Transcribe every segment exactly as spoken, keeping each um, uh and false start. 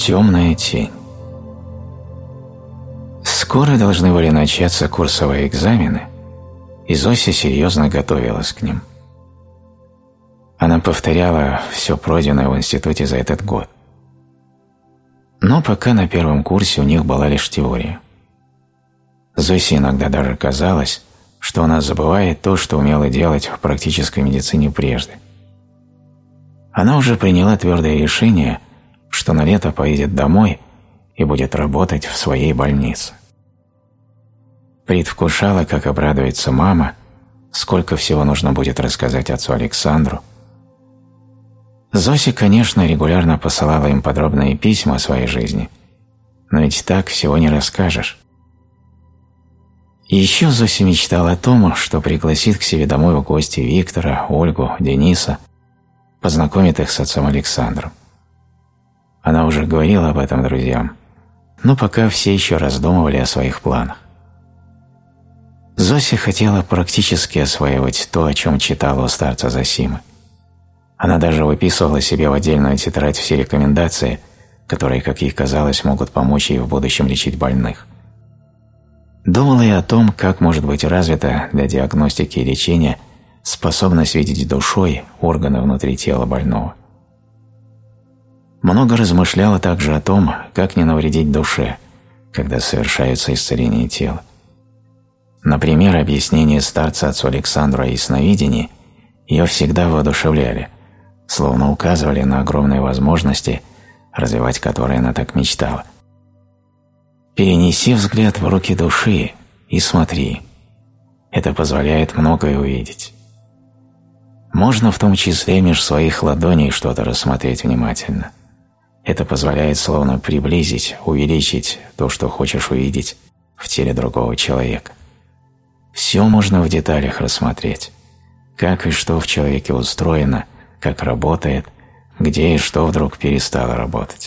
Темная тень. Скоро должны были начаться курсовые экзамены, и Зося серьезно готовилась к ним. Она повторяла все пройденное в институте за этот год. Но пока на первом курсе у них была лишь теория. Зосе иногда даже казалось, что она забывает то, что умела делать в практической медицине прежде. Она уже приняла твердое решение, что на лето поедет домой и будет работать в своей больнице. Предвкушала, как обрадуется мама, сколько всего нужно будет рассказать отцу Александру. Зося, конечно, регулярно посылала им подробные письма о своей жизни, но ведь так всего не расскажешь. И еще Зося мечтала о том, что пригласит к себе домой в гости Виктора, Ольгу, Дениса, познакомит их с отцом Александром. Она уже говорила об этом друзьям, но пока все еще раздумывали о своих планах. Зося хотела практически осваивать то, о чем читала у старца Зосимы. Она даже выписывала себе в отдельную тетрадь все рекомендации, которые, как ей казалось, могут помочь ей в будущем лечить больных. Думала и о том, как может быть развита для диагностики и лечения способность видеть душой органы внутри тела больного. Много размышляла также о том, как не навредить душе, когда совершаются исцеления тела. Например, объяснения старца отцу Александру о ясновидении ее всегда воодушевляли, словно указывали на огромные возможности, развивать которые она так мечтала. Перенеси взгляд в руки души и смотри. Это позволяет многое увидеть. Можно в том числе меж своих ладоней что-то рассмотреть внимательно. Это позволяет словно приблизить, увеличить то, что хочешь увидеть в теле другого человека. Все можно в деталях рассмотреть. Как и что в человеке устроено, как работает, где и что вдруг перестало работать.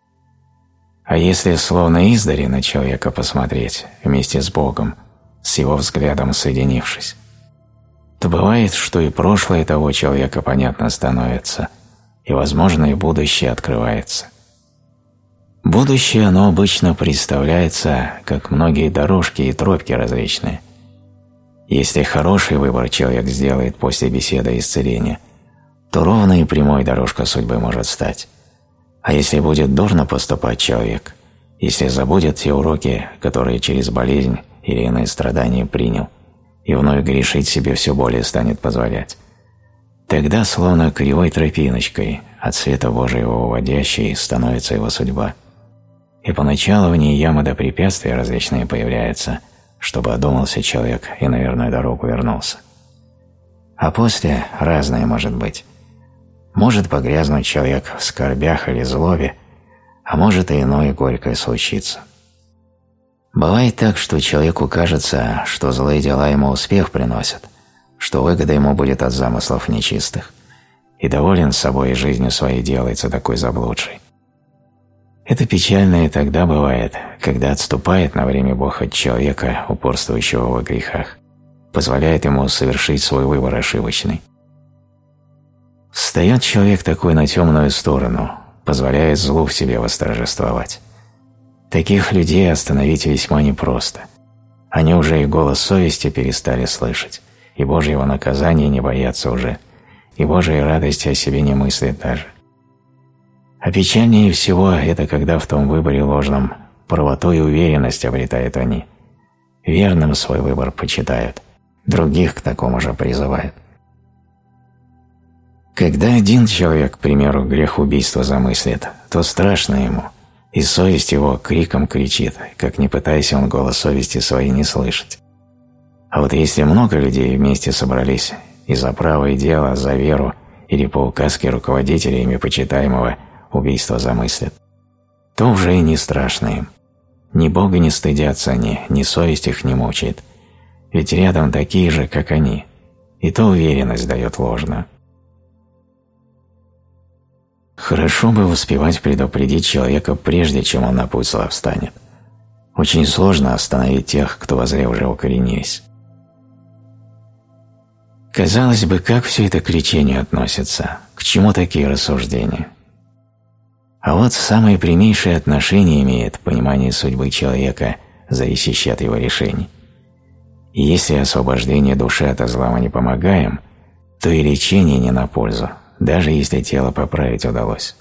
А если словно издали на человека посмотреть вместе с Богом, с его взглядом соединившись, то бывает, что и прошлое того человека понятно становится, и, возможно, и будущее открывается. Будущее, оно обычно представляется, как многие дорожки и тропки различные. Если хороший выбор человек сделает после беседы исцеления, то ровной и прямой дорожка судьбы может стать. А если будет дурно поступать человек, если забудет те уроки, которые через болезнь или иные страдания принял, и вновь грешить себе все более станет позволять, тогда словно кривой тропиночкой от света Божьего уводящей становится его судьба. И поначалу в ней ямы до препятствия различные появляются, чтобы одумался человек и на верную дорогу вернулся. А после разное может быть. Может погрязнуть человек в скорбях или злобе, а может и иное горькое случиться. Бывает так, что человеку кажется, что злые дела ему успех приносят, что выгода ему будет от замыслов нечистых, и доволен собой и жизнью своей делается такой заблудший. Это печально и тогда бывает, когда отступает на время Бог от человека, упорствующего во грехах, позволяет ему совершить свой выбор ошибочный. Встает человек такой на темную сторону, позволяет злу в себе восторжествовать. Таких людей остановить весьма непросто. Они уже и голос совести перестали слышать, и Божьего наказания не боятся уже, и Божьей радости о себе не мыслят даже. А печальнее всего это когда в том выборе ложном правоту и уверенность обретают они. Верным свой выбор почитают, других к такому же призывают. Когда один человек, к примеру, грех убийства замыслит, то страшно ему, и совесть его криком кричит, как не пытаясь он голос совести своей не слышать. А вот если много людей вместе собрались и за правое дело, за веру или по указке руководителя ими почитаемого убийство замыслят, то уже и не страшно им. Ни Бога не стыдятся они, ни совесть их не мучает, ведь рядом такие же, как они, и то уверенность дает ложную. Хорошо бы успевать предупредить человека, прежде чем он на путь зла встанет. Очень сложно остановить тех, кто во зле уже укоренились. Казалось бы, как все это к лечению относится, к чему такие рассуждения? А вот самое прямейшее отношение имеет понимание судьбы человека, зависящее от его решений. И если освобождение души от зла мы не помогаем, то и лечение не на пользу, даже если тело поправить удалось.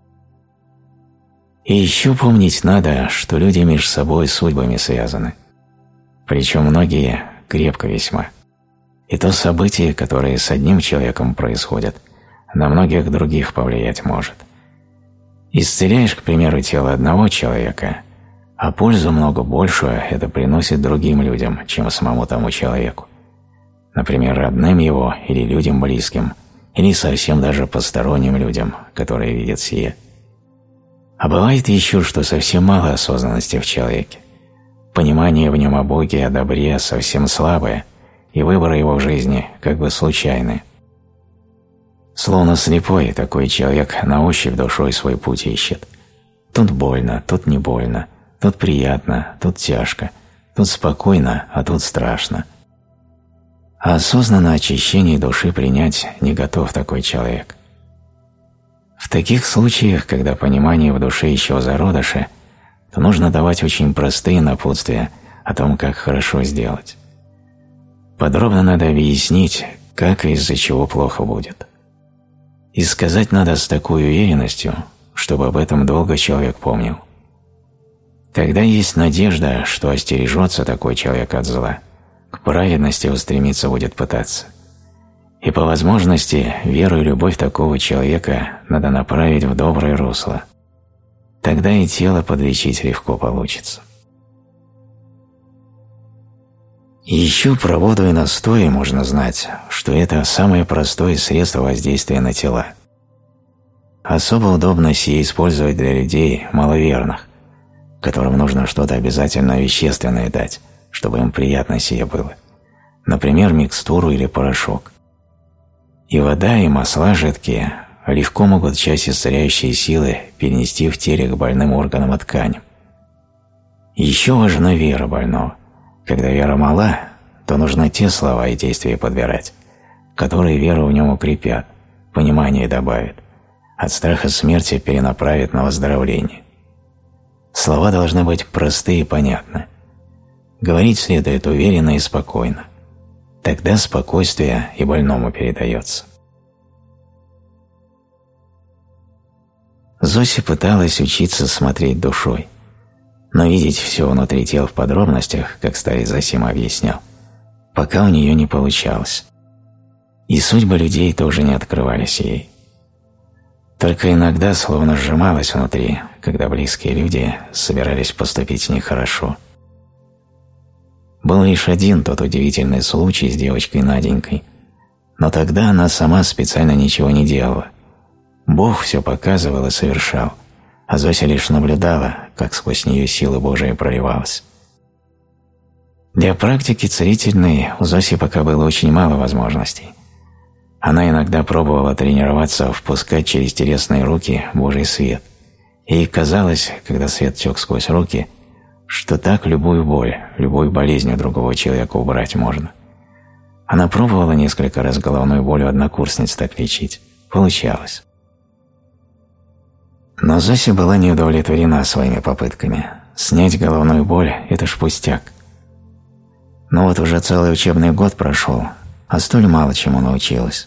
И еще помнить надо, что люди между собой судьбами связаны. Причем многие крепко весьма. И то событие, которое с одним человеком происходит, на многих других повлиять может. Исцеляешь, к примеру, тело одного человека, а пользу много большую это приносит другим людям, чем самому тому человеку. Например, родным его или людям близким, или совсем даже посторонним людям, которые видят сие. А бывает еще, что совсем мало осознанности в человеке. Понимание в нем о Боге и о добре совсем слабое, и выборы его в жизни как бы случайны. Словно слепой такой человек на ощупь душой свой путь ищет. Тут больно, тут не больно, тут приятно, тут тяжко, тут спокойно, а тут страшно. А осознанно очищение души принять не готов такой человек. В таких случаях, когда понимание в душе еще в зародыше, то нужно давать очень простые напутствия о том, как хорошо сделать. Подробно надо объяснить, как и из-за чего плохо будет. И сказать надо с такой уверенностью, чтобы об этом долго человек помнил. Тогда есть надежда, что остережется такой человек от зла, к праведности устремиться будет пытаться. И по возможности веру и любовь такого человека надо направить в доброе русло. Тогда и тело подлечить легко получится. И еще про воду и настои можно знать, что это самое простое средство воздействия на тела. Особо удобно сие использовать для людей маловерных, которым нужно что-то обязательно вещественное дать, чтобы им приятно сие было. Например, микстуру или порошок. И вода, и масла жидкие легко могут часть исцеляющей силы перенести в теле к больным органам и тканям. Еще важна вера больного. Когда вера мала, то нужно те слова и действия подбирать, которые веру в нем укрепят, понимание добавят, от страха смерти перенаправят на выздоровление. Слова должны быть просты и понятны. Говорить следует уверенно и спокойно. Тогда спокойствие и больному передается. Зося пыталась учиться смотреть душой, но видеть все внутри тела в подробностях, как старец Зосима объяснял, пока у нее не получалось. И судьбы людей тоже не открывались ей. Только иногда словно сжималась внутри, когда близкие люди собирались поступить нехорошо. Был лишь один тот удивительный случай с девочкой Наденькой, но тогда она сама специально ничего не делала. Бог все показывал и совершал, а Зося лишь наблюдала, как сквозь нее сила Божия проливалась. Для практики целительной у Зоси пока было очень мало возможностей. Она иногда пробовала тренироваться впускать через телесные руки Божий свет. И ей казалось, когда свет тек сквозь руки, что так любую боль, любую болезнь у другого человека убрать можно. Она пробовала несколько раз головную боль у однокурсниц так лечить. Получалось. Но Зося была не удовлетворена своими попытками. Снять головную боль – это ж пустяк. Но вот уже целый учебный год прошел, а столь мало чему научилась.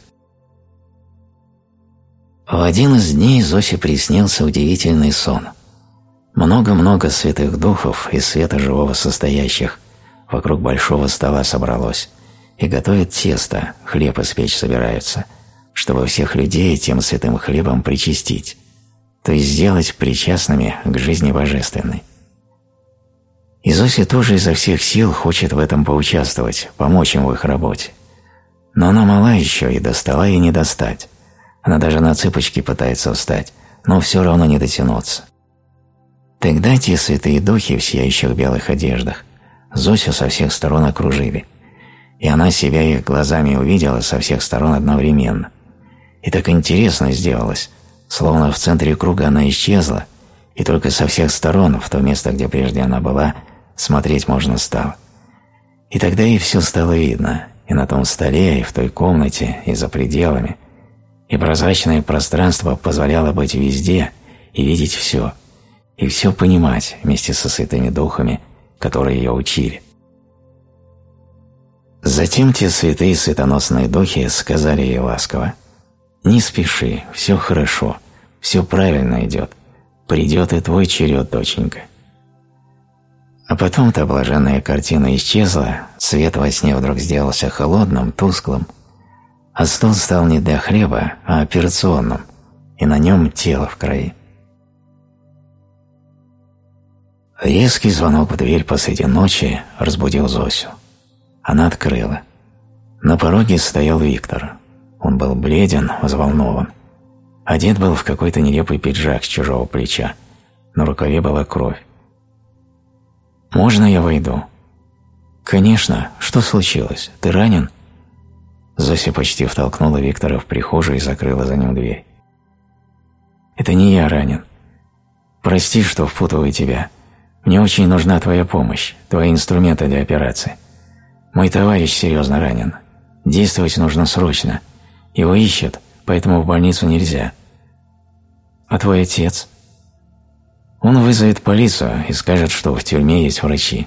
В один из дней Зосе приснился удивительный сон. Много-много святых духов из света живого состоящих вокруг большого стола собралось и готовят тесто, хлеб испечь собираются, чтобы всех людей тем святым хлебом причастить, то есть сделать причастными к жизни божественной. И Зося тоже изо всех сил хочет в этом поучаствовать, помочь им в их работе. Но она мала еще, и до стола ей не достать. Она даже на цыпочки пытается встать, но все равно не дотянуться. Тогда те святые духи в сияющих белых одеждах Зосю со всех сторон окружили, и она себя их глазами увидела со всех сторон одновременно. И так интересно сделалось, словно в центре круга она исчезла, и только со всех сторон, в то место, где прежде она была, смотреть можно стало. И тогда ей все стало видно, и на том столе, и в той комнате, и за пределами, и прозрачное пространство позволяло быть везде и видеть все, и все понимать вместе со святыми духами, которые ее учили. Затем те святые светоносные духи сказали ей ласково: «Не спеши, все хорошо, все правильно идет, придет и твой черед, доченька». А потом та блаженная картина исчезла, свет во сне вдруг сделался холодным, тусклым, а стол стал не для хлеба, а операционным, и на нем тело в крови. Резкий звонок в дверь посреди ночи разбудил Зосю. Она открыла. На пороге стоял Виктор. Он был бледен, взволнован. Одет был в какой-то нелепый пиджак с чужого плеча. На рукаве была кровь. «Можно я войду?» «Конечно. Что случилось? Ты ранен?» Зося почти втолкнула Виктора в прихожую и закрыла за ним дверь. «Это не я ранен. Прости, что впутываю тебя. Мне очень нужна твоя помощь, твои инструменты для операции. Мой товарищ серьезно ранен. Действовать нужно срочно. Его ищут, поэтому в больницу нельзя. А твой отец?» «Он вызовет полицию и скажет, что в тюрьме есть врачи».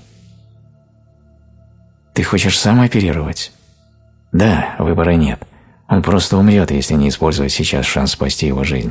«Ты хочешь сам оперировать?» «Да, выбора нет. Он просто умрет, если не использовать сейчас шанс спасти его жизнь».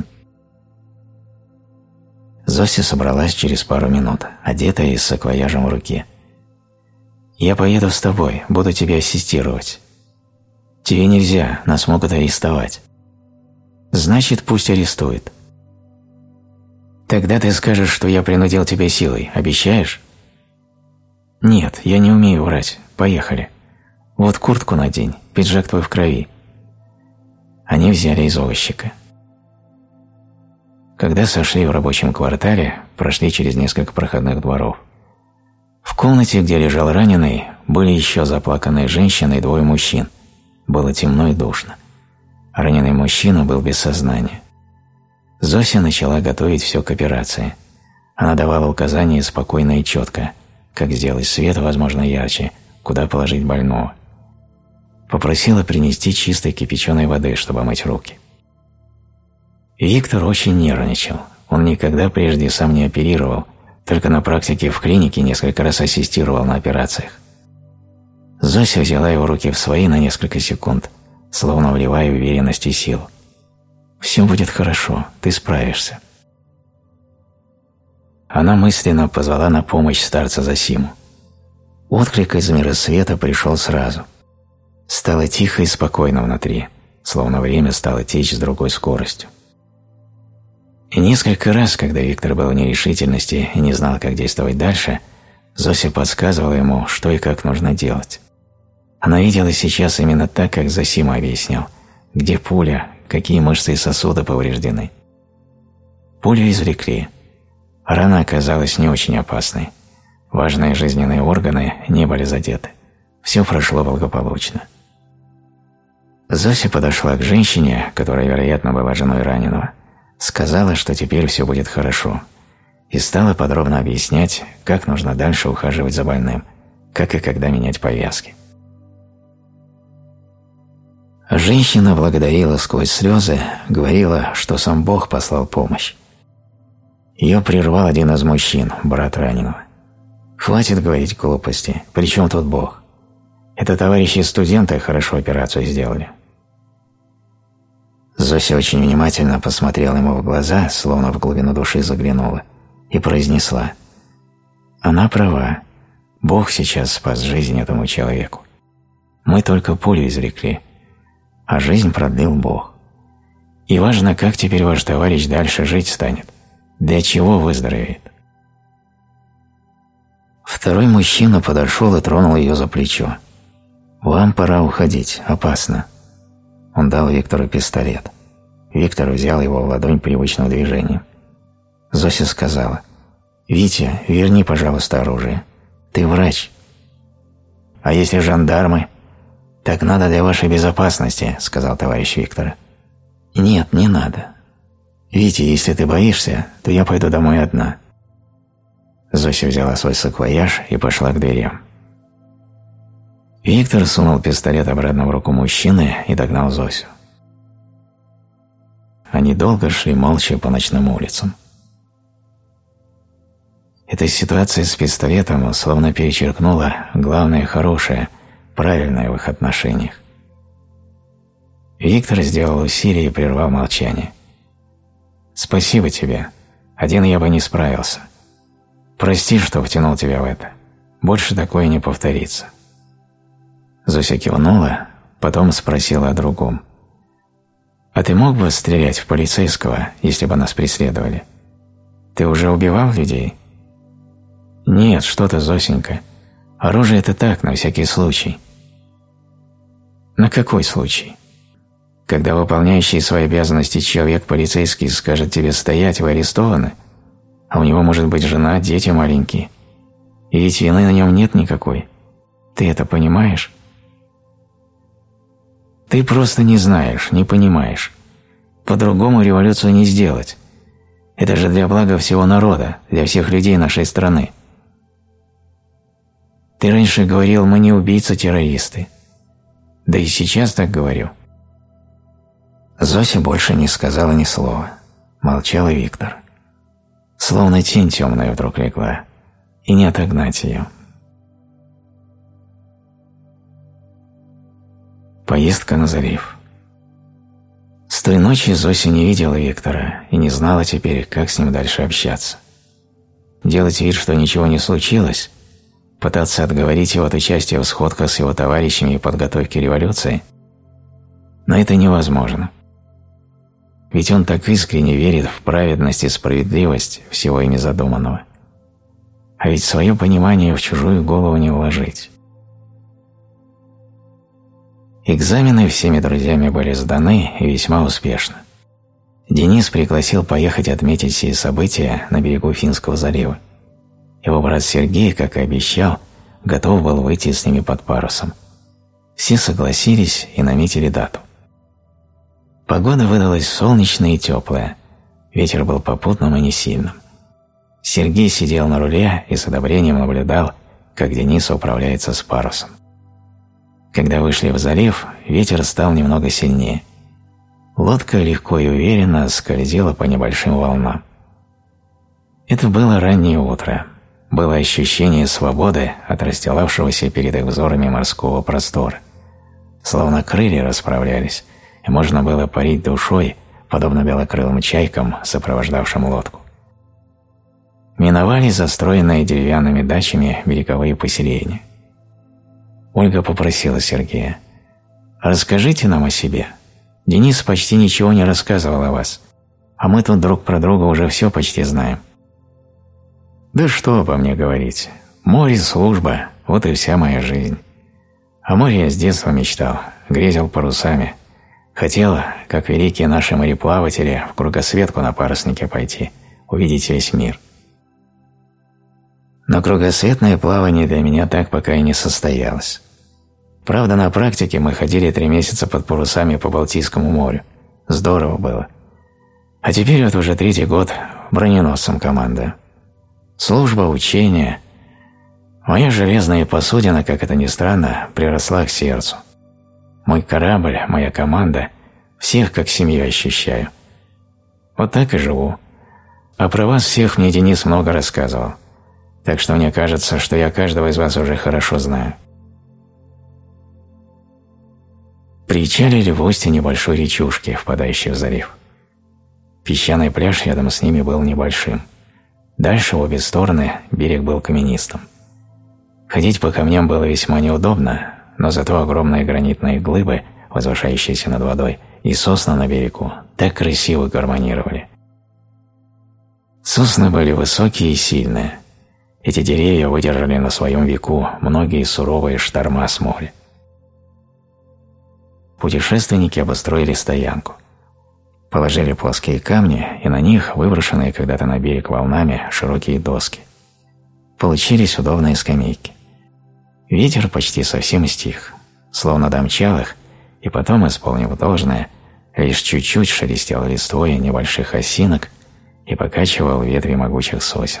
Зося собралась через пару минут, одетая и с саквояжем в руке. «Я поеду с тобой, буду тебе ассистировать». «Тебе нельзя, нас могут арестовать». «Значит, пусть арестует». «Тогда ты скажешь, что я принудил тебя силой, обещаешь?» «Нет, я не умею врать. Поехали. Вот куртку надень, пиджак твой в крови». Они взяли извозчика. Когда сошли в рабочем квартале, прошли через несколько проходных дворов. В комнате, где лежал раненый, были еще заплаканные женщины и двое мужчин. Было темно и душно. Раненый мужчина был без сознания. Зося начала готовить все к операции. Она давала указания спокойно и четко, как сделать свет, возможно, ярче, куда положить больного. Попросила принести чистой кипяченой воды, чтобы мыть руки. Виктор очень нервничал. Он никогда прежде сам не оперировал, только на практике в клинике несколько раз ассистировал на операциях. Зося взяла его руки в свои на несколько секунд, словно вливая уверенность и силу. «Все будет хорошо, ты справишься». Она мысленно позвала на помощь старца Зосиму. Отклик из мира света пришел сразу. Стало тихо и спокойно внутри, словно время стало течь с другой скоростью. И несколько раз, когда Виктор был в нерешительности и не знал, как действовать дальше, Зося подсказывала ему, что и как нужно делать. Она видела сейчас именно так, как Зосима объяснял, где пуля, какие мышцы и сосуды повреждены. Пулю извлекли. Рана оказалась не очень опасной. Важные жизненные органы не были задеты. Все прошло благополучно. Зося подошла к женщине, которая, вероятно, была женой раненого, сказала, что теперь все будет хорошо, и стала подробно объяснять, как нужно дальше ухаживать за больным, как и когда менять повязки. Женщина благодарила сквозь слезы, говорила, что сам Бог послал помощь. Ее прервал один из мужчин, брат раненого. «Хватит говорить глупости, при чем тут Бог? Это товарищи студенты хорошо операцию сделали». Зося очень внимательно посмотрела ему в глаза, словно в глубину души заглянула, и произнесла: «Она права. Бог сейчас спас жизнь этому человеку. Мы только пулю извлекли, а жизнь продлил Бог. И важно, как теперь ваш товарищ дальше жить станет, для чего выздоровеет». Второй мужчина подошел и тронул ее за плечо. «Вам пора уходить, опасно». Он дал Виктору пистолет. Виктор взял его в ладонь привычным движением. Зося сказала: «Витя, верни, пожалуйста, оружие. Ты врач». «А если жандармы?» «Так надо для вашей безопасности», — сказал товарищ Виктора. «Нет, не надо. Витя, если ты боишься, то я пойду домой одна». Зося взяла свой саквояж и пошла к дверям. Виктор сунул пистолет обратно в руку мужчины и догнал Зосю. Они долго шли молча по ночным улицам. Эта ситуация с пистолетом словно перечеркнула главное хорошее, правильное в их отношениях. Виктор сделал усилие и прервал молчание. «Спасибо тебе. Один я бы не справился. Прости, что втянул тебя в это. Больше такое не повторится». Зося кивнула, потом спросила о другом. «А ты мог бы стрелять в полицейского, если бы нас преследовали? Ты уже убивал людей?» «Нет, что ты, Зосенька. Оружие – это так, на всякий случай». «На какой случай? Когда выполняющий свои обязанности человек-полицейский скажет тебе стоять, вы арестованы, а у него может быть жена, дети маленькие. И ведь вины на нем нет никакой. Ты это понимаешь?» «Ты просто не знаешь, не понимаешь. По-другому революцию не сделать. Это же для блага всего народа, для всех людей нашей страны. Ты раньше говорил, мы не убийцы-террористы. Да и сейчас так говорю». Зося больше не сказала ни слова. Молчал и Виктор. Словно тень темная вдруг легла, и не отогнать ее. Поездка на залив. С той ночи Зося не видела Виктора и не знала теперь, как с ним дальше общаться. Делать вид, что ничего не случилось, пытаться отговорить его от участия в сходках с его товарищами и подготовке революции, но это невозможно. Ведь он так искренне верит в праведность и справедливость всего ими задуманного. А ведь свое понимание в чужую голову не вложить. Экзамены всеми друзьями были сданы и весьма успешно. Денис пригласил поехать отметить сие события на берегу Финского залива. Его брат Сергей, как и обещал, готов был выйти с ними под парусом. Все согласились и наметили дату. Погода выдалась солнечная и теплая, ветер был попутным и не сильным. Сергей сидел на руле и с одобрением наблюдал, как Денис управляется с парусом. Когда вышли в залив, ветер стал немного сильнее. Лодка легко и уверенно скользила по небольшим волнам. Это было раннее утро. Было ощущение свободы от расстилавшегося перед их взорами морского простора. Словно крылья расправлялись, и можно было парить душой, подобно белокрылым чайкам, сопровождавшим лодку. Миновали застроенные деревянными дачами береговые поселения. Ольга попросила Сергея: «Расскажите нам о себе. Денис почти ничего не рассказывал о вас, а мы тут друг про друга уже все почти знаем». «Да что обо мне говорить? Море, служба – вот и вся моя жизнь. О море я с детства мечтал, грезил парусами. Хотел, как великие наши мореплаватели, в кругосветку на паруснике пойти, увидеть весь мир. Но кругосветное плавание для меня так пока и не состоялось. Правда, на практике мы ходили три месяца под парусами по Балтийскому морю. Здорово было. А теперь вот уже третий год броненосцем командую. Служба, учение. Моя железная посудина, как это ни странно, приросла к сердцу. Мой корабль, моя команда, всех как семью ощущаю. Вот так и живу. А про вас всех мне Денис много рассказывал. Так что мне кажется, что я каждого из вас уже хорошо знаю. Причалили в устье небольшой речушки, впадающей в залив. Песчаный пляж рядом с ними был небольшим. Дальше, в обе стороны, берег был каменистым. Ходить по камням было весьма неудобно, но зато огромные гранитные глыбы, возвышающиеся над водой, и сосны на берегу так красиво гармонировали. Сосны были высокие и сильные. Эти деревья выдержали на своем веку многие суровые шторма с моря. Путешественники обустроили стоянку. Положили плоские камни, и на них выброшенные когда-то на берег волнами широкие доски. Получились удобные скамейки. Ветер почти совсем стих, словно домчал их, и потом, исполнив должное, лишь чуть-чуть шелестел листвой небольших осинок и покачивал ветви могучих сосен.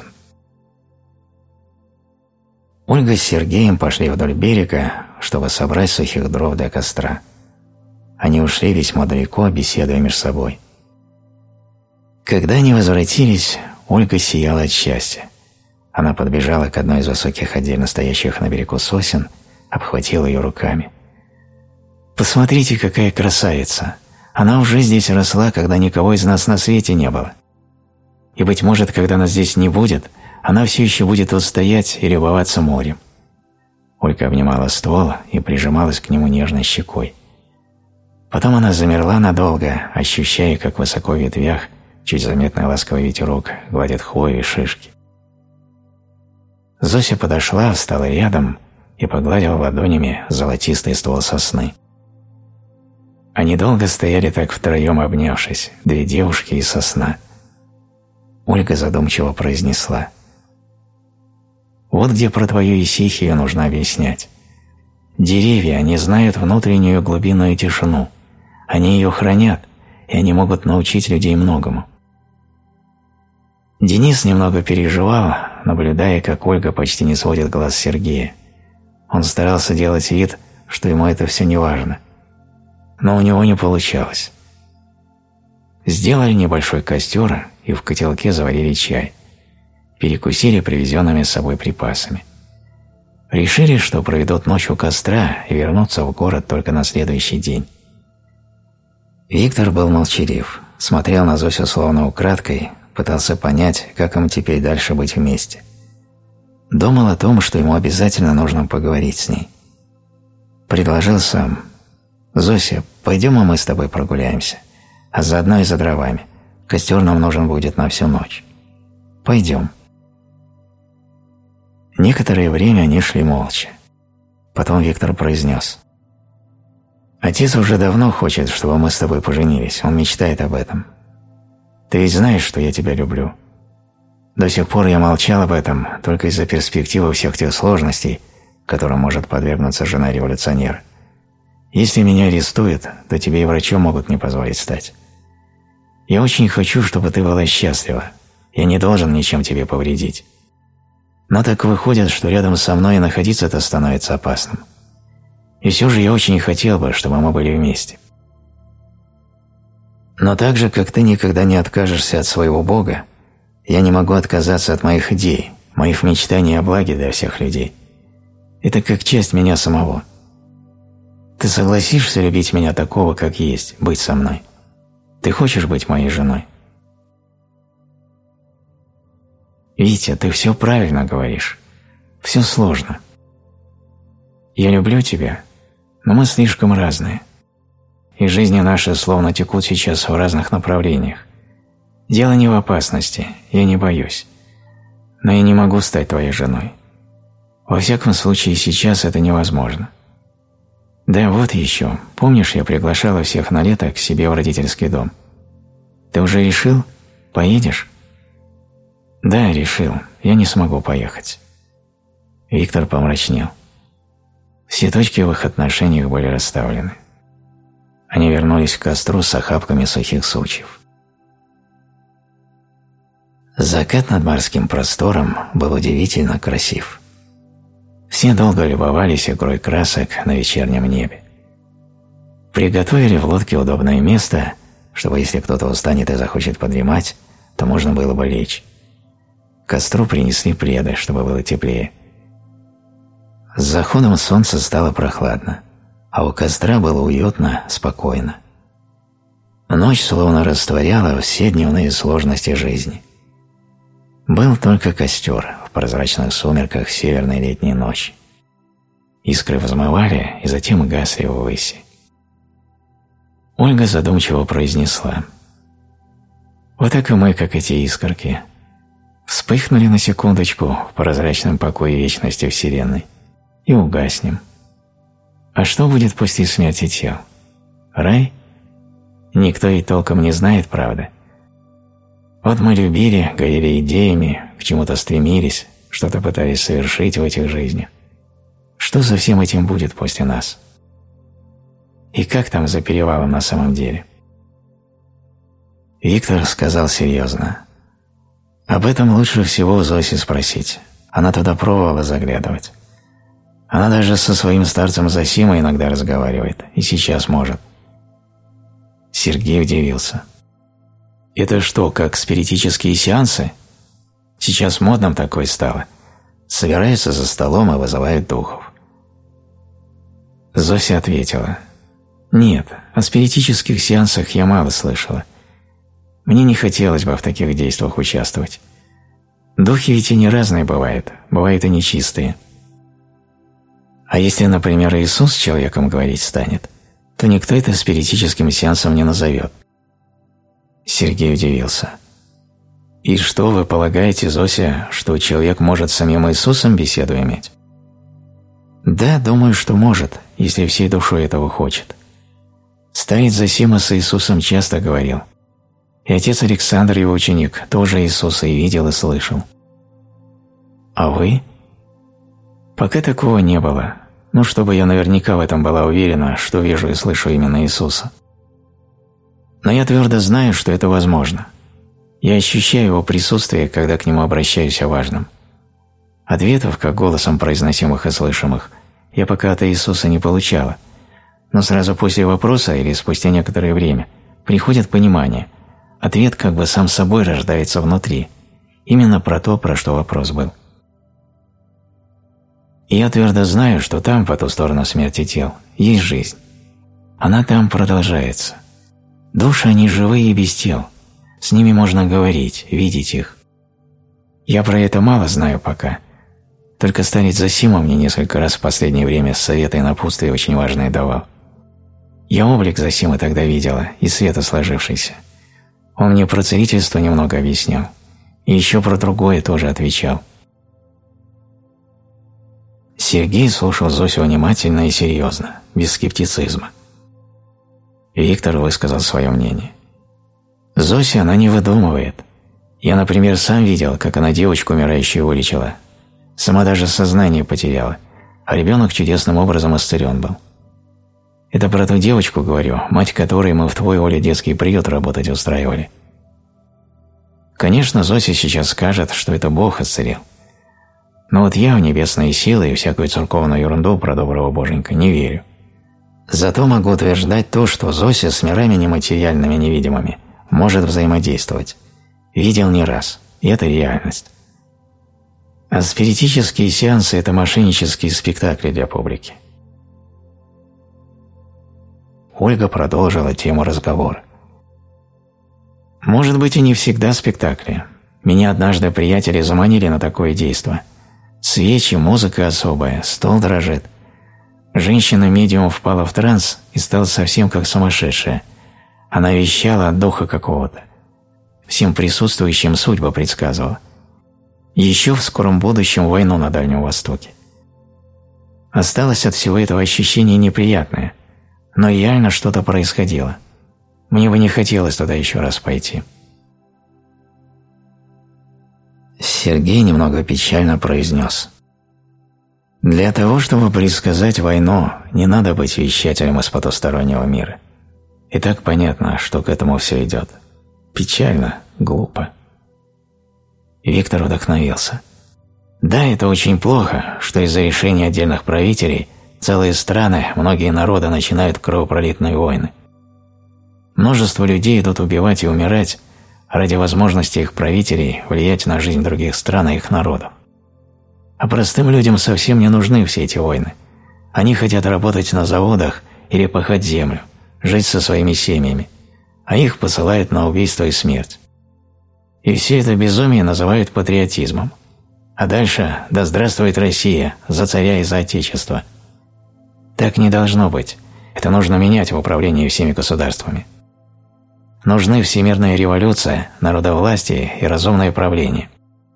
Ольга с Сергеем пошли вдоль берега, чтобы собрать сухих дров для костра. Они ушли весьма далеко, беседуя между собой. Когда они возвратились, Ольга сияла от счастья. Она подбежала к одной из высоких отдельно стоящих на берегу сосен, обхватила ее руками. «Посмотрите, какая красавица! Она уже здесь росла, когда никого из нас на свете не было. И, быть может, когда нас здесь не будет, она все еще будет вот стоять и любоваться морем». Ольга обнимала ствол и прижималась к нему нежной щекой. Потом она замерла надолго, ощущая, как высоко в ветвях чуть заметный ласковый ветерок гладит хвою и шишки. Зося подошла, встала рядом и погладила ладонями золотистый ствол сосны. Они долго стояли так втроем, обнявшись, две девушки и сосна. Ольга задумчиво произнесла: «Вот где про твою исихию нужно объяснять. Деревья, они знают внутреннюю глубинную тишину, они ее хранят, и они могут научить людей многому». Денис немного переживал, наблюдая, как Ольга почти не сводит глаз с Сергея. Он старался делать вид, что ему это все не важно. Но у него не получалось. Сделали небольшой костер и в котелке заварили чай. Перекусили привезенными с собой припасами. Решили, что проведут ночь у костра и вернутся в город только на следующий день. Виктор был молчалив, смотрел на Зосю словно украдкой, пытался понять, как им теперь дальше быть вместе. Думал о том, что ему обязательно нужно поговорить с ней. Предложил сам: «Зося, пойдем, и мы с тобой прогуляемся, а заодно и за дровами. Костер нам нужен будет на всю ночь. Пойдем». Некоторое время они шли молча. Потом Виктор произнес: «Отец уже давно хочет, чтобы мы с тобой поженились, он мечтает об этом. Ты ведь знаешь, что я тебя люблю. До сих пор я молчал об этом только из-за перспективы всех тех сложностей, которым может подвергнуться жена революционера. Если меня арестуют, то тебе и врачом могут не позволить стать. Я очень хочу, чтобы ты была счастлива. Я не должен ничем тебе повредить. Но так выходит, что рядом со мной находиться-то становится опасным. И все же я очень хотел бы, чтобы мы были вместе. Но так же, как ты никогда не откажешься от своего Бога, я не могу отказаться от моих идей, моих мечтаний о благе для всех людей. Это как часть меня самого. Ты согласишься любить меня такого, как есть, быть со мной? Ты хочешь быть моей женой?» «Витя, ты все правильно говоришь. Все сложно. Я люблю тебя, но мы слишком разные. И жизни наши словно текут сейчас в разных направлениях. Дело не в опасности, я не боюсь. Но я не могу стать твоей женой. Во всяком случае, сейчас это невозможно. Да, вот еще. Помнишь, я приглашала всех на лето к себе в родительский дом? Ты уже решил? Поедешь?» «Да, решил. Я не смогу поехать». Виктор помрачнел. Все точки в их отношениях были расставлены. Они вернулись к костру с охапками сухих сучьев. Закат над морским простором был удивительно красив. Все долго любовались игрой красок на вечернем небе. Приготовили в лодке удобное место, чтобы, если кто-то устанет и захочет подремать, то можно было бы лечь. К костру принесли пледы, чтобы было теплее. С заходом солнца стало прохладно, а у костра было уютно, спокойно. Ночь словно растворяла все дневные сложности жизни. Был только костер в прозрачных сумерках северной летней ночи. Искры взмывали и затем гасли ввыси. Ольга задумчиво произнесла: «Вот так и мы, как эти искорки, вспыхнули на секундочку в прозрачном покое вечности Вселенной и угаснем. А что будет после смерти тел? Рай? Никто и толком не знает, правда? Вот мы любили, горели идеями, к чему-то стремились, что-то пытались совершить в этих жизнях. Что за всем этим будет после нас? И как там за перевалом на самом деле?» Виктор сказал серьезно: «Об этом лучше всего у Зоси спросить. Она туда пробовала заглядывать. Она даже со своим старцем Зосимой иногда разговаривает, и сейчас может». Сергей удивился. «Это что, как спиритические сеансы?» Сейчас модным такое стало. Собираются за столом и вызывают духов. Зося ответила: «Нет, о спиритических сеансах я мало слышала. Мне не хотелось бы в таких действиях участвовать. Духи ведь и не разные бывают, бывают и нечистые. А если, например, Иисус с человеком говорить станет, то никто это спиритическим сеансом не назовет». Сергей удивился. «И что, вы полагаете, Зося, что человек может с самим Иисусом беседу иметь?» «Да, думаю, что может, если всей душой этого хочет. Старец Зосима с Иисусом часто говорил. И отец Александр, его ученик, тоже Иисуса и видел, и слышал». «А вы?» «Пока такого не было. Ну, чтобы я наверняка в этом была уверена, что вижу и слышу именно Иисуса. Но я твердо знаю, что это возможно. Я ощущаю его присутствие, когда к нему обращаюсь о важном. Ответов, как голосом произносимых и слышимых, я пока от Иисуса не получала, но сразу после вопроса или спустя некоторое время приходит понимание. Ответ как бы сам собой рождается внутри, именно про то, про что вопрос был. И я твердо знаю, что там, по ту сторону смерти тел, есть жизнь. Она там продолжается. Души, они живые и без тел. С ними можно говорить, видеть их. Я про это мало знаю пока. Только старец Зосима мне несколько раз в последнее время советы и напутствия очень важные давал. Я облик Зосимы тогда видела, и света сложившийся. Он мне про целительство немного объяснял. И еще про другое тоже отвечал. Сергей слушал Зосю внимательно и серьезно, без скептицизма. Виктор высказал свое мнение. Зося, она не выдумывает. Я, например, сам видел, как она девочку умирающую вылечила. Сама даже сознание потеряла, а ребенок чудесным образом исцелен был. Это про ту девочку говорю, мать которой мы в твой, Оля, детский приют работать устраивали. Конечно, Зося сейчас скажет, что это Бог исцелил. Но вот я в небесные силы и всякую церковную ерунду про доброго боженька не верю. Зато могу утверждать то, что Зося с мирами нематериальными, невидимыми может взаимодействовать. Видел не раз, и это реальность. А спиритические сеансы – это мошеннические спектакли для публики. Ольга продолжила тему разговора. Может быть, и не всегда спектакли. Меня однажды приятели заманили на такое действо. Свечи, музыка особая, стол дрожит. Женщина-медиум впала в транс и стала совсем как сумасшедшая. Она вещала от духа какого-то. Всем присутствующим судьба предсказывала. Еще в скором будущем войну на Дальнем Востоке. Осталось от всего этого ощущение неприятное, но реально что-то происходило. Мне бы не хотелось туда еще раз пойти. Сергей немного печально произнес. Для того, чтобы предсказать войну, не надо быть вещателем из потустороннего мира. И так понятно, что к этому все идет. Печально, глупо. Виктор вдохновился. Да, это очень плохо, что из-за решения отдельных правителей целые страны, многие народы начинают кровопролитные войны. Множество людей идут убивать и умирать ради возможности их правителей влиять на жизнь других стран и их народов. А простым людям совсем не нужны все эти войны. Они хотят работать на заводах или пахать землю, жить со своими семьями, а их посылают на убийство и смерть. И все это безумие называют патриотизмом. А дальше «Да здравствует Россия, за царя и за отечество». Так не должно быть. Это нужно менять в управлении всеми государствами. Нужны всемирная революция, народовластие и разумное правление.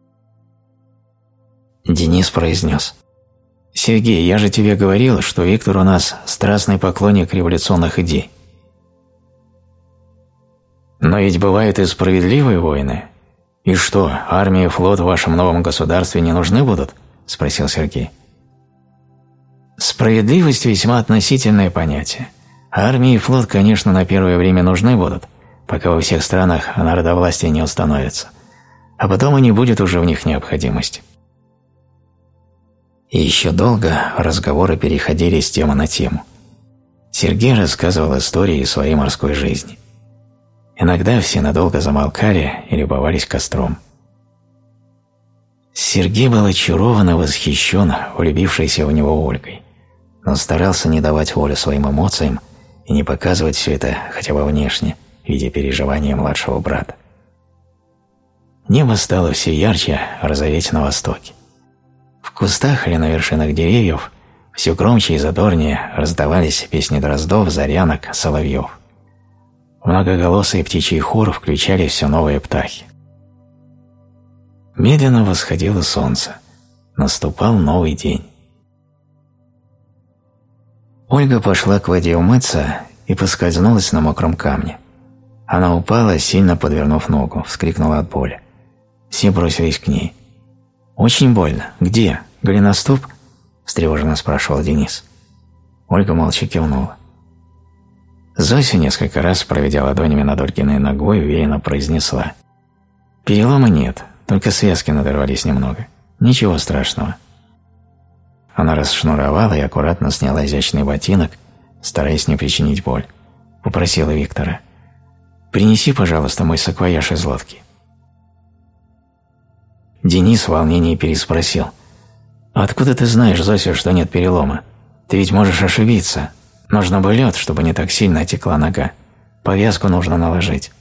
Денис произнес. «Сергей, я же тебе говорил, что Виктор у нас страстный поклонник революционных идей». «Но ведь бывают и справедливые войны. И что, армия и флот в вашем новом государстве не нужны будут?» – спросил Сергей. «Справедливость – весьма относительное понятие. Армия и флот, конечно, на первое время нужны будут, пока во всех странах народовластие не установится, а потом и не будет уже в них необходимости». И еще долго разговоры переходили с темы на тему. Сергей рассказывал истории своей морской жизни. Иногда все надолго замолкали и любовались костром. Сергей был очарован и восхищен влюбившейся в него Ольгой, но старался не давать волю своим эмоциям и не показывать все это хотя бы внешне, в виде переживания младшего брата. Небо стало все ярче розоветь на востоке. В кустах или на вершинах деревьев все громче и задорнее раздавались песни дроздов, зарянок, соловьев. Многоголосый птичий хор включали все новые птахи. Медленно восходило солнце. Наступал новый день. Ольга пошла к воде умыться и поскользнулась на мокром камне. Она упала, сильно подвернув ногу, вскрикнула от боли. Все бросились к ней. «Очень больно. Где? Голеностоп?» – встревоженно спрашивал Денис. Ольга молча кивнула. Зося, несколько раз проведя ладонями над Ольгиной ногой, уверенно произнесла: «Перелома нет, только связки надорвались немного. Ничего страшного». Она расшнуровала и аккуратно сняла изящный ботинок, стараясь не причинить боль. Попросила Виктора: «Принеси, пожалуйста, мой саквояж из лодки». Денис в волнении переспросил: «Откуда ты знаешь, Зося, что нет перелома? Ты ведь можешь ошибиться. Нужно бы лед, чтобы не так сильно отекла нога. Повязку нужно наложить».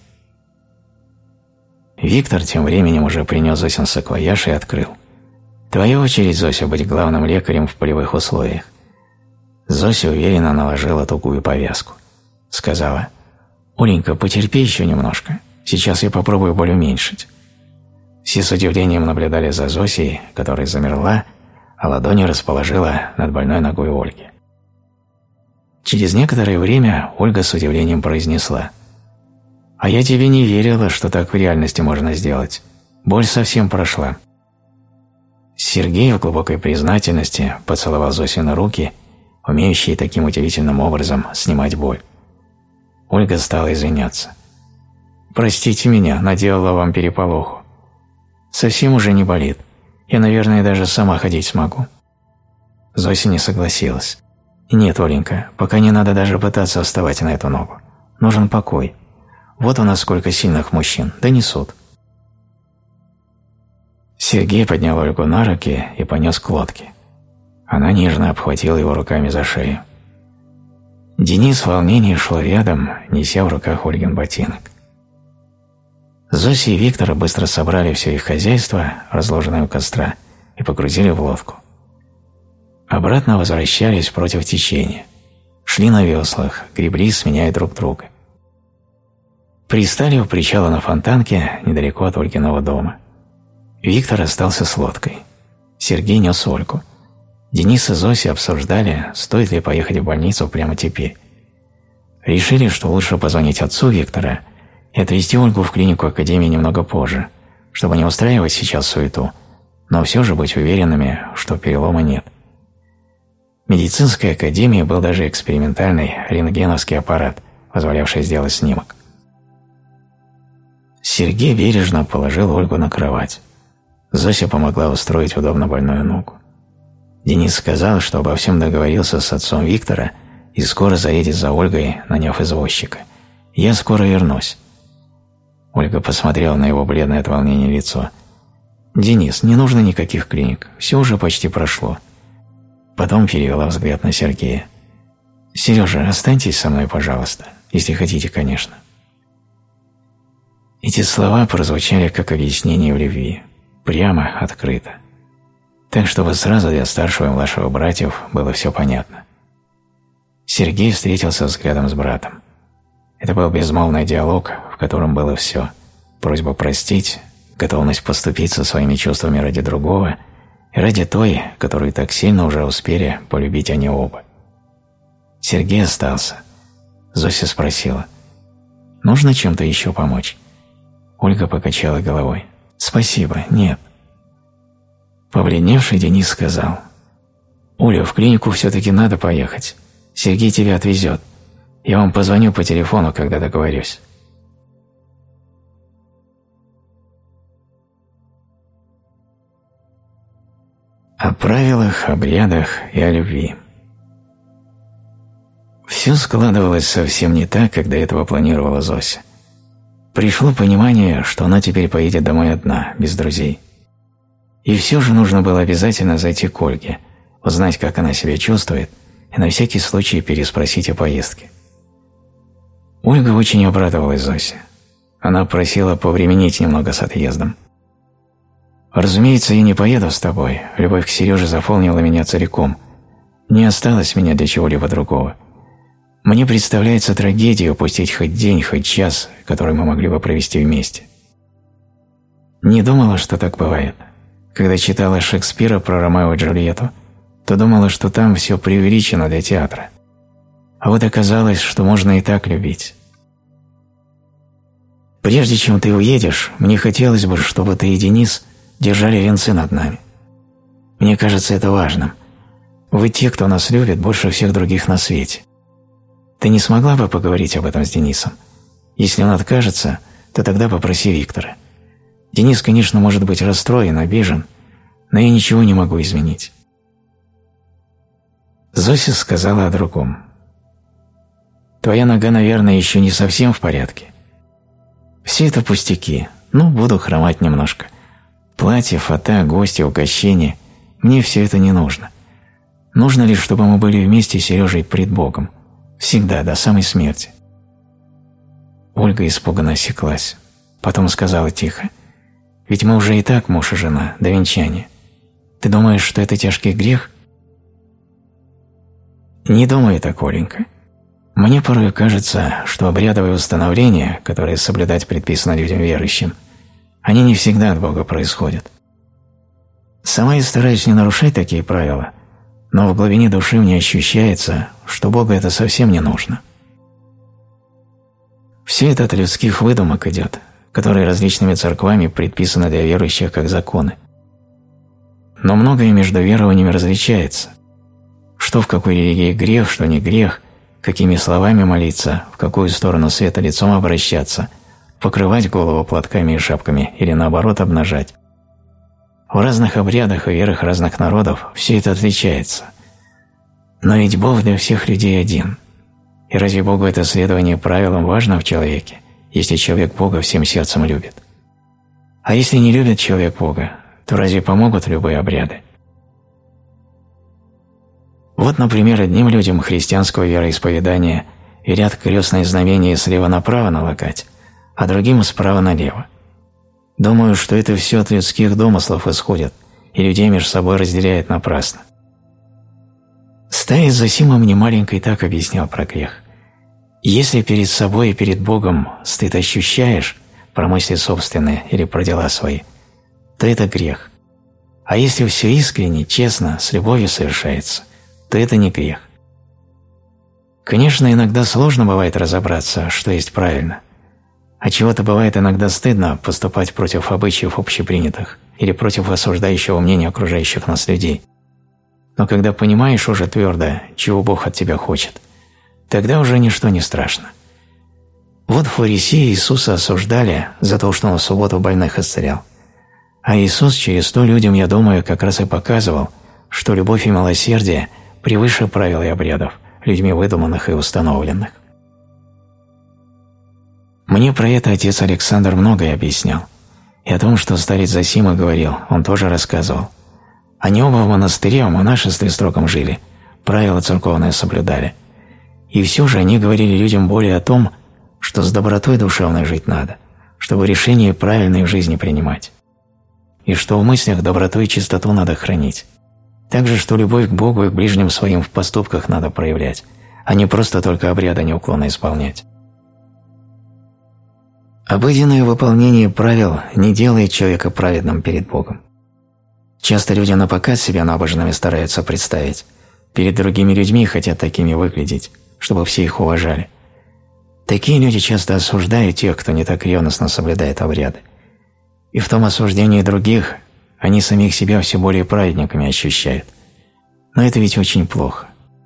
Виктор тем временем уже принес Зосин саквояж и открыл. «Твоя очередь, Зося, быть главным лекарем в полевых условиях». Зося уверенно наложила тугую повязку. Сказала: «Оленька, потерпи еще немножко. Сейчас я попробую боль уменьшить». Все с удивлением наблюдали за Зосей, которая замерла, а ладони расположила над больной ногой Ольги. Через некоторое время Ольга с удивлением произнесла: «А я тебе не верила, что так в реальности можно сделать. Боль совсем прошла». Сергей в глубокой признательности поцеловал Зосины руки, умеющие таким удивительным образом снимать боль. Ольга стала извиняться. «Простите меня, наделала вам переполоху. Совсем уже не болит. Я, наверное, даже сама ходить смогу». Зося не согласилась. «Нет, Оленька, пока не надо даже пытаться вставать на эту ногу. Нужен покой. Вот у нас сколько сильных мужчин, донесут». Сергей поднял Ольгу на руки и понес к лодке. Она нежно обхватила его руками за шею. Денис в волнении шел рядом, неся в руках Ольгин ботинок. Зося и Виктор быстро собрали все их хозяйство, разложенное у костра, и погрузили в лодку. Обратно возвращались против течения. Шли на веслах, гребли, сменяя друг друга. Пристали у причала на Фонтанке, недалеко от Ольгиного дома. Виктор остался с лодкой. Сергей нес Ольгу. Денис и Зося обсуждали, стоит ли поехать в больницу прямо теперь. Решили, что лучше позвонить отцу Виктора и отвезти Ольгу в клинику Академии немного позже, чтобы не устраивать сейчас суету, но все же быть уверенными, что перелома нет. В медицинской академии был даже экспериментальный рентгеновский аппарат, позволявший сделать снимок. Сергей бережно положил Ольгу на кровать. Зося помогла устроить удобно больную ногу. Денис сказал, что обо всем договорился с отцом Виктора и скоро заедет за Ольгой, наняв извозчика. «Я скоро вернусь». Ольга посмотрела на его бледное от волнения лицо. «Денис, не нужно никаких клиник, все уже почти прошло». Потом перевела взгляд на Сергея. «Сережа, останьтесь со мной, пожалуйста, если хотите, конечно». Эти слова прозвучали как объяснение в любви, прямо, открыто. Так, чтобы сразу для старшего и младшего братьев было все понятно. Сергей встретился взглядом с братом. Это был безмолвный диалог, в котором было все: просьба простить, готовность поступиться своими чувствами ради другого и ради той, которую так сильно уже успели полюбить они оба. Сергей остался. Зося спросила: «Нужно чем-то еще помочь?» Ольга покачала головой. «Спасибо, нет». Побледневший Денис сказал: «Оля, в клинику все-таки надо поехать. Сергей тебя отвезет. Я вам позвоню по телефону, когда договорюсь». О правилах, обрядах и о любви. Все складывалось совсем не так, как до этого планировала Зося. Пришло понимание, что она теперь поедет домой одна, без друзей. И все же нужно было обязательно зайти к Ольге, узнать, как она себя чувствует, и на всякий случай переспросить о поездке. Ольга очень обрадовалась Зосе. Она просила повременить немного с отъездом. «Разумеется, я не поеду с тобой. Любовь к Сереже заполнила меня целиком. Не осталось меня для чего-либо другого. Мне представляется трагедией упустить хоть день, хоть час, который мы могли бы провести вместе». Не думала, что так бывает. Когда читала Шекспира про Ромео и Джульетту, то думала, что там все преувеличено для театра. А вот оказалось, что можно и так любить. «Прежде чем ты уедешь, мне хотелось бы, чтобы ты и Денис держали венцы над нами. Мне кажется это важным. Вы те, кто нас любит больше всех других на свете. Ты не смогла бы поговорить об этом с Денисом? Если он откажется, то тогда попроси Виктора. Денис, конечно, может быть расстроен, обижен, но я ничего не могу изменить». Зося сказала о другом. «Твоя нога, наверное, еще не совсем в порядке. Все это пустяки, ну, буду хромать немножко. Платье, фата, гости, угощения – мне все это не нужно. Нужно лишь, чтобы мы были вместе с Сережей пред Богом. Всегда, до самой смерти». Ольга испуганно осеклась. Потом сказала тихо: «Ведь мы уже и так муж и жена, до венчания. Ты думаешь, что это тяжкий грех?» «Не думаю так, Оленька. Мне порой кажется, что обрядовые установления, которые соблюдать предписано людям верующим, они не всегда от Бога происходят. Сама я стараюсь не нарушать такие правила, но в глубине души мне ощущается, что Богу это совсем не нужно. Все это от людских выдумок идет, которые различными церквами предписаны для верующих как законы. Но многое между верованиями различается. Что в какой религии грех, что не грех, какими словами молиться, в какую сторону света лицом обращаться, покрывать голову платками и шапками или наоборот обнажать. В разных обрядах и верах разных народов все это отличается. Но ведь Бог для всех людей один. И разве Богу это следование правилам важно в человеке, если человек Бога всем сердцем любит? А если не любит человек Бога, то разве помогут любые обряды? Вот, например, одним людям христианского вероисповедания велят крестные знамения слева направо налагать, а другим справа налево. Думаю, что это все от людских домыслов исходит, и людей между собой разделяет напрасно. Старец Зосима мне маленький так объяснял про грех. Если перед собой и перед Богом стыд ощущаешь про мысли собственные или про дела свои, то это грех. А если все искренне, честно, с любовью совершается, то это не грех. Конечно, иногда сложно бывает разобраться, что есть правильно. А чего-то бывает иногда стыдно поступать против обычаев общепринятых или против осуждающего мнения окружающих нас людей. Но когда понимаешь уже твердо, чего Бог от тебя хочет, тогда уже ничто не страшно. Вот фарисеи Иисуса осуждали за то, что он в субботу больных исцелял. А Иисус через то людям, я думаю, как раз и показывал, что любовь и милосердие превыше правил и обрядов, людьми выдуманных и установленных. Мне про это отец Александр многое объяснял. И о том, что старец Зосима говорил, он тоже рассказывал. Они оба в монастыре, в монашестве строгом жили, правила церковные соблюдали. И все же они говорили людям более о том, что с добротой душевной жить надо, чтобы решения правильные в жизни принимать. И что в мыслях доброту и чистоту надо хранить. Также, что любовь к Богу и к ближним своим в поступках надо проявлять, а не просто только обряды неуклонно исполнять. Обыденное выполнение правил не делает человека праведным перед Богом. Часто люди напоказ себя набожными стараются представить, перед другими людьми хотят такими выглядеть, чтобы все их уважали. Такие люди часто осуждают тех, кто не так ревностно соблюдает обряды. И в том осуждении других они самих себя все более праведниками ощущают. Но это ведь очень плохо.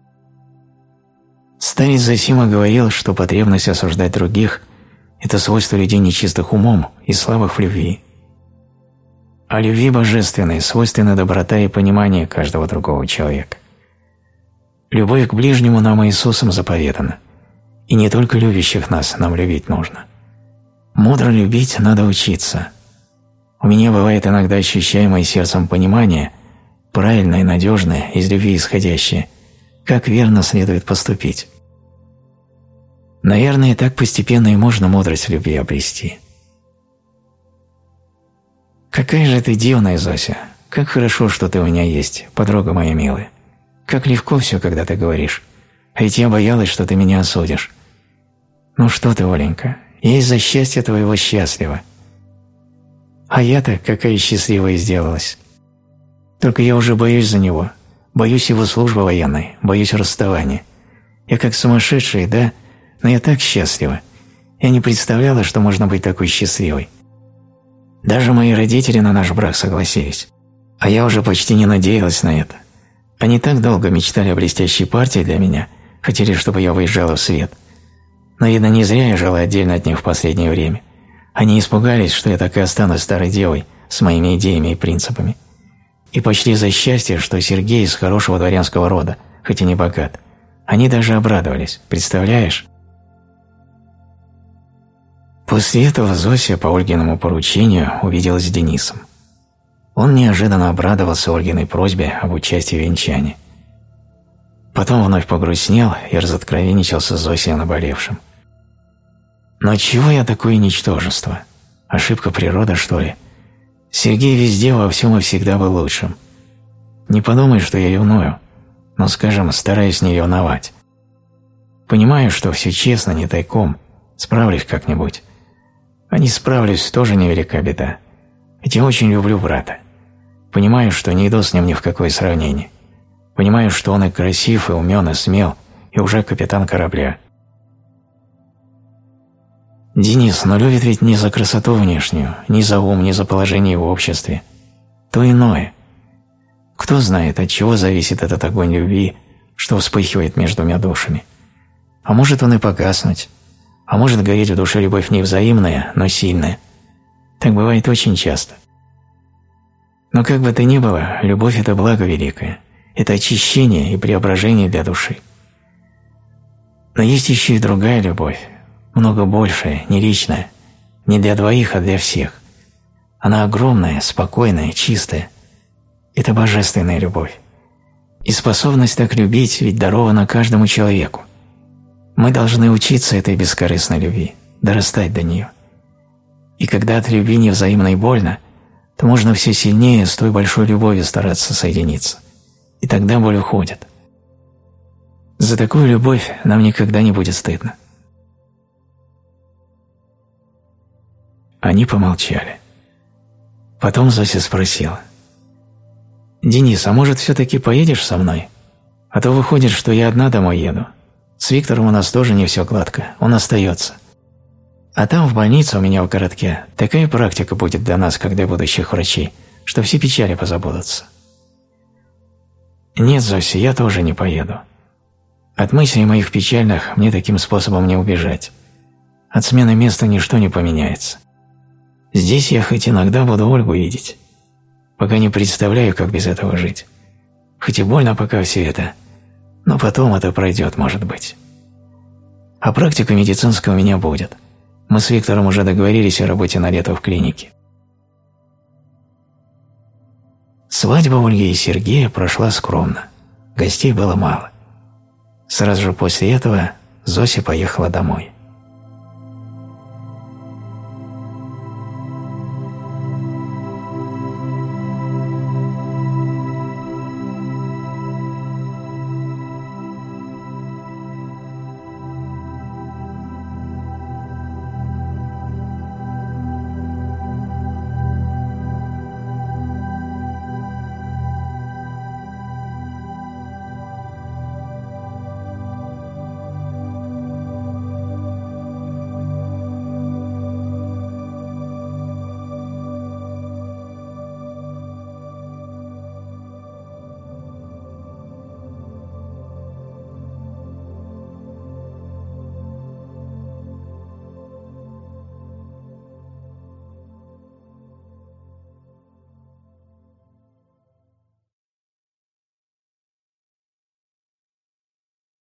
Старец Зосима говорил, что потребность осуждать других – это свойство людей нечистых умом и слабых в любви. А любви божественной свойственна доброта и понимание каждого другого человека. Любовь к ближнему нам Иисусом заповедана, и не только любящих нас нам любить нужно. Мудро любить надо учиться. У меня бывает иногда ощущаемое сердцем понимание, правильное, надежное, из любви исходящее, как верно следует поступить. Наверное, так постепенно и можно мудрость в любви обрести. Какая же ты дивная, Зося! Как хорошо, что ты у меня есть, подруга моя милая. Как легко все, когда ты говоришь. А ведь я боялась, что ты меня осудишь. Ну что ты, Оленька, я из-за счастья твоего счастлива. А я-то какая счастливая сделалась. Только я уже боюсь за него. Боюсь его службы военной, боюсь расставания. Я как сумасшедшая, да? Но я так счастлива. Я не представляла, что можно быть такой счастливой. Даже мои родители на наш брак согласились. А я уже почти не надеялась на это. Они так долго мечтали о блестящей партии для меня, хотели, чтобы я выезжала в свет. Но, видно, не зря я жила отдельно от них в последнее время. Они испугались, что я так и останусь старой девой с моими идеями и принципами. И почли за счастье, что Сергей из хорошего дворянского рода, хоть и не богат. Они даже обрадовались, представляешь? После этого Зося по Ольгиному поручению увиделась с Денисом. Он неожиданно обрадовался Ольгиной просьбе об участии в венчании. Потом вновь погрустнел и разоткровенничался с Зосей о наболевшем. Но чего я такое ничтожество? Ошибка природы, что ли? Сергей везде во всем и всегда был лучшим. Не подумай, что я ревную, но, скажем, стараюсь не ревновать. Понимаю, что все честно, не тайком, справлюсь как-нибудь. А не справлюсь, тоже невелика беда. Ведь я очень люблю брата. Понимаю, что не иду с ним ни в какое сравнение. Понимаю, что он и красив, и умен, и смел, и уже капитан корабля. Денис, но любит ведь не за красоту внешнюю, не за ум, не за положение в обществе. То иное. Кто знает, от чего зависит этот огонь любви, что вспыхивает между двумя душами. А может он и погаснуть. А может гореть в душе любовь невзаимная, но сильная. Так бывает очень часто. Но как бы то ни было, любовь – это благо великое. Это очищение и преображение для души. Но есть еще и другая любовь, много большая, не личная, не для двоих, а для всех. Она огромная, спокойная, чистая. Это божественная любовь. И способность так любить ведь дарована каждому человеку. Мы должны учиться этой бескорыстной любви, дорастать до нее. И когда от любви невзаимной больно, то можно все сильнее с той большой любовью стараться соединиться. И тогда боль уходит. За такую любовь нам никогда не будет стыдно. Они помолчали. Потом Зося спросила. «Денис, а может, все-таки поедешь со мной? А то выходит, что я одна домой еду. С Виктором у нас тоже не все гладко, он остается. А там в больнице у меня в городке такая практика будет для нас, как для будущих врачей, что все печали позабудутся». «Нет, Зося, я тоже не поеду. От мыслей моих печальных мне таким способом не убежать. От смены места ничто не поменяется. Здесь я хоть иногда буду Ольгу видеть. Пока не представляю, как без этого жить. Хоть и больно пока все это, но потом это пройдет, может быть. А практика медицинская у меня будет. Мы с Виктором уже договорились о работе на лето в клинике». Свадьба Ольги и Сергея прошла скромно. Гостей было мало. Сразу же после этого Зося поехала домой.